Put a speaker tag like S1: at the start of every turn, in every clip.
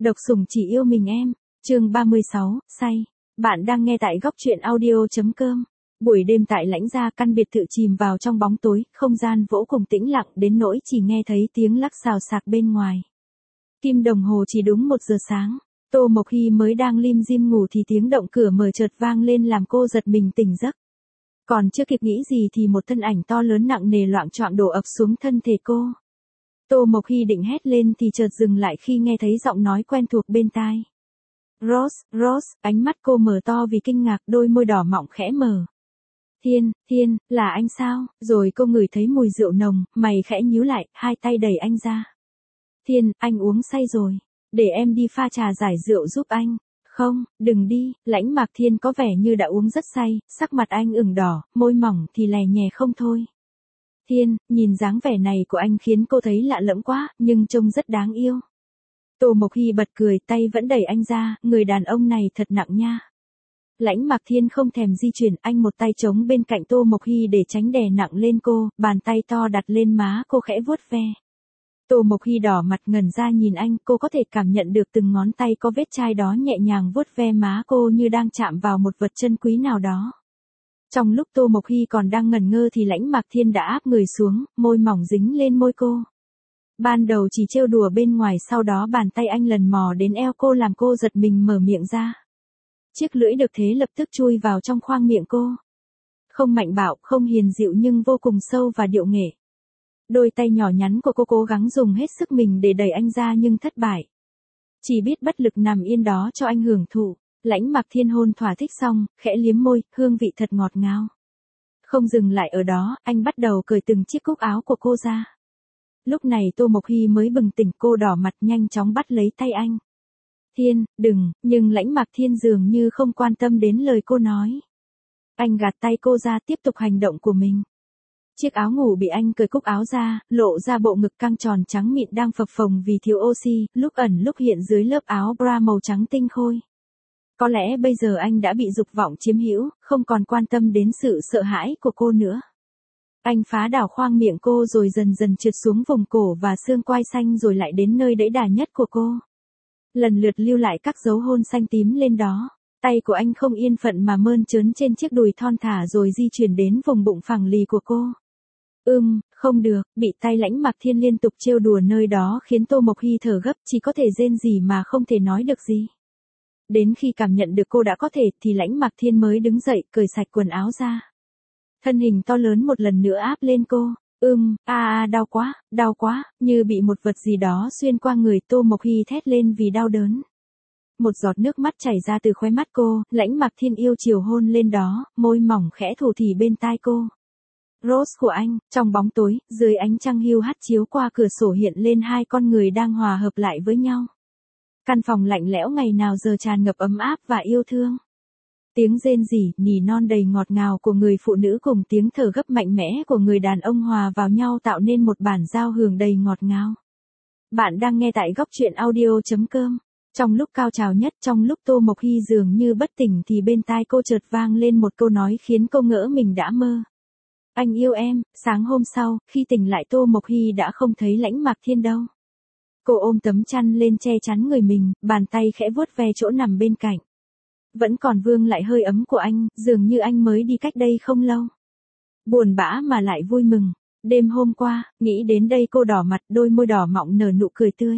S1: Độc sủng chỉ yêu mình em. Chương 36, say. Bạn đang nghe tại góc truyện audio.com. Buổi đêm tại Lãnh Gia, căn biệt thự chìm vào trong bóng tối, không gian vô cùng tĩnh lặng đến nỗi chỉ nghe thấy tiếng lắc xào xạc bên ngoài. Kim đồng hồ chỉ đúng 1 giờ sáng. Tô Mộc Hy mới đang lim dim ngủ thì tiếng động cửa mở chợt vang lên làm cô giật mình tỉnh giấc. Còn chưa kịp nghĩ gì thì một thân ảnh to lớn nặng nề loạng choạng đổ ập xuống thân thể cô. Tô Mộc Hy định hét lên thì chợt dừng lại khi nghe thấy giọng nói quen thuộc bên tai. Rose, ánh mắt cô mở to vì kinh ngạc, đôi môi đỏ mọng khẽ mở. Thiên, là anh sao? Rồi cô ngửi thấy mùi rượu nồng, mày khẽ nhíu lại, hai tay đẩy anh ra. Thiên, anh uống say rồi. Để em đi pha trà giải rượu giúp anh. Không, đừng đi. Lãnh Mạc Thiên có vẻ như đã uống rất say, sắc mặt anh ửng đỏ, môi mỏng thì lè nhè không thôi. Thiên, nhìn dáng vẻ này của anh khiến cô thấy lạ lẫm quá, nhưng trông rất đáng yêu. Tô Mộc Hy bật cười, tay vẫn đẩy anh ra, người đàn ông này thật nặng nha. Lãnh Mạc Thiên không thèm di chuyển, anh một tay chống bên cạnh Tô Mộc Hy để tránh đè nặng lên cô, bàn tay to đặt lên má cô khẽ vuốt ve. Tô Mộc Hy đỏ mặt ngẩn ra nhìn anh, cô có thể cảm nhận được từng ngón tay có vết chai đó nhẹ nhàng vuốt ve má cô như đang chạm vào một vật chân quý nào đó. Trong lúc Tô Mộc Hy còn đang ngẩn ngơ thì Lãnh Mạc Thiên đã áp người xuống, môi mỏng dính lên môi cô. Ban đầu chỉ trêu đùa bên ngoài, sau đó bàn tay anh lần mò đến eo cô làm cô giật mình mở miệng ra. Chiếc lưỡi được thế lập tức chui vào trong khoang miệng cô. Không mạnh bạo, không hiền dịu nhưng vô cùng sâu và điệu nghệ. Đôi tay nhỏ nhắn của cô cố gắng dùng hết sức mình để đẩy anh ra nhưng thất bại. Chỉ biết bất lực nằm yên đó cho anh hưởng thụ. Lãnh Mạc Thiên hôn thỏa thích xong, khẽ liếm môi, hương vị thật ngọt ngào. Không dừng lại ở đó, anh bắt đầu cởi từng chiếc cúc áo của cô ra. Lúc này Tô Mộc Hy mới bừng tỉnh, cô đỏ mặt nhanh chóng bắt lấy tay anh. Thiên, đừng, nhưng Lãnh Mạc Thiên dường như không quan tâm đến lời cô nói. Anh gạt tay cô ra tiếp tục hành động của mình. Chiếc áo ngủ bị anh cởi cúc áo ra, lộ ra bộ ngực căng tròn trắng mịn đang phập phồng vì thiếu oxy, lúc ẩn lúc hiện dưới lớp áo bra màu trắng tinh khôi. Có lẽ bây giờ anh đã bị dục vọng chiếm hữu, không còn quan tâm đến sự sợ hãi của cô nữa. Anh phá đảo khoang miệng cô rồi dần dần trượt xuống vùng cổ và xương quai xanh rồi lại đến nơi đẫy đà nhất của cô. Lần lượt lưu lại các dấu hôn xanh tím lên đó. Tay của anh không yên phận mà mơn trớn trên chiếc đùi thon thả rồi di chuyển đến vùng bụng phẳng lì của cô. Không được, bị tay Lãnh Mạc Thiên liên tục trêu đùa nơi đó khiến Tô Mộc Hy thở gấp, chỉ có thể rên rỉ mà không thể nói được gì. Đến khi cảm nhận được cô đã có thể thì Lãnh Mạc Thiên mới đứng dậy, cởi sạch quần áo ra. Thân hình to lớn một lần nữa áp lên cô. Đau quá, như bị một vật gì đó xuyên qua người. Tô Mộc Hy thét lên vì đau đớn. Một giọt nước mắt chảy ra từ khóe mắt cô, Lãnh Mạc Thiên yêu chiều hôn lên đó, môi mỏng khẽ thủ thỉ bên tai cô. Rose của anh, trong bóng tối, dưới ánh trăng hiu hắt chiếu qua cửa sổ hiện lên hai con người đang hòa hợp lại với nhau. Căn phòng lạnh lẽo ngày nào giờ tràn ngập ấm áp và yêu thương. Tiếng rên rỉ, nỉ non đầy ngọt ngào của người phụ nữ cùng tiếng thở gấp mạnh mẽ của người đàn ông hòa vào nhau tạo nên một bản giao hưởng đầy ngọt ngào. Bạn đang nghe tại góc truyện audio.com. Trong lúc cao trào nhất, trong lúc Tô Mộc Hy dường như bất tỉnh thì bên tai cô chợt vang lên một câu nói khiến cô ngỡ mình đã mơ. Anh yêu em. Sáng hôm sau, khi tỉnh lại Tô Mộc Hy đã không thấy Lãnh Mạc Thiên đâu. Cô ôm tấm chăn lên che chắn người mình, bàn tay khẽ vuốt ve chỗ nằm bên cạnh. Vẫn còn vương lại hơi ấm của anh, dường như anh mới đi cách đây không lâu. Buồn bã mà lại vui mừng. Đêm hôm qua, nghĩ đến đây cô đỏ mặt, đôi môi đỏ mọng nở nụ cười tươi.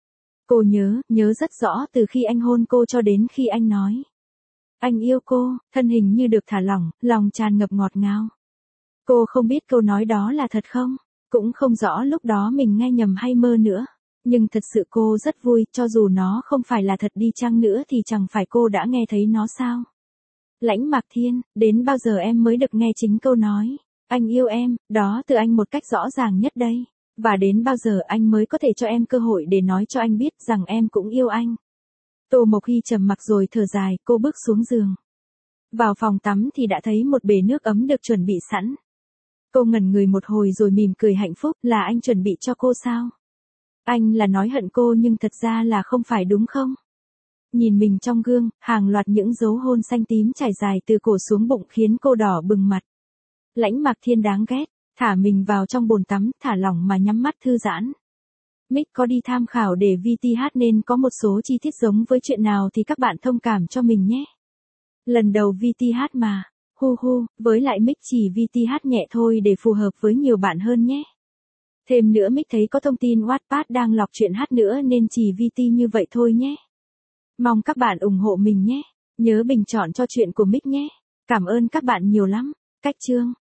S1: Cô nhớ rất rõ từ khi anh hôn cô cho đến khi anh nói. Anh yêu cô, thân hình như được thả lỏng, lòng tràn ngập ngọt ngào. Cô không biết câu nói đó là thật không, cũng không rõ lúc đó mình nghe nhầm hay mơ nữa. Nhưng thật sự cô rất vui, cho dù nó không phải là thật đi chăng nữa thì chẳng phải cô đã nghe thấy nó sao. Lãnh Mạc Thiên, đến bao giờ em mới được nghe chính câu nói, anh yêu em, đó từ anh một cách rõ ràng nhất đây. Và đến bao giờ anh mới có thể cho em cơ hội để nói cho anh biết rằng em cũng yêu anh. Tô Mộc Hy trầm mặc rồi thở dài, cô bước xuống giường. Vào phòng tắm thì đã thấy một bể nước ấm được chuẩn bị sẵn. Cô ngẩn người một hồi rồi mỉm cười hạnh phúc, là anh chuẩn bị cho cô sao? Anh là nói hận cô nhưng thật ra là không phải đúng không? Nhìn mình trong gương, hàng loạt những dấu hôn xanh tím trải dài từ cổ xuống bụng khiến cô đỏ bừng mặt. Lãnh Mạc Thiên đáng ghét, thả mình vào trong bồn tắm, thả lỏng mà nhắm mắt thư giãn. Mick có đi tham khảo để VTH nên có một số chi tiết giống với chuyện nào thì các bạn thông cảm cho mình nhé. Lần đầu VTH mà, với lại Mick chỉ VTH nhẹ thôi để phù hợp với nhiều bạn hơn nhé. Thêm nữa Mick thấy có thông tin Wattpad đang lọc chuyện hát nữa nên chỉ VT như vậy thôi nhé. Mong các bạn ủng hộ mình nhé. Nhớ bình chọn cho chuyện của Mick nhé. Cảm ơn các bạn nhiều lắm. Cách chương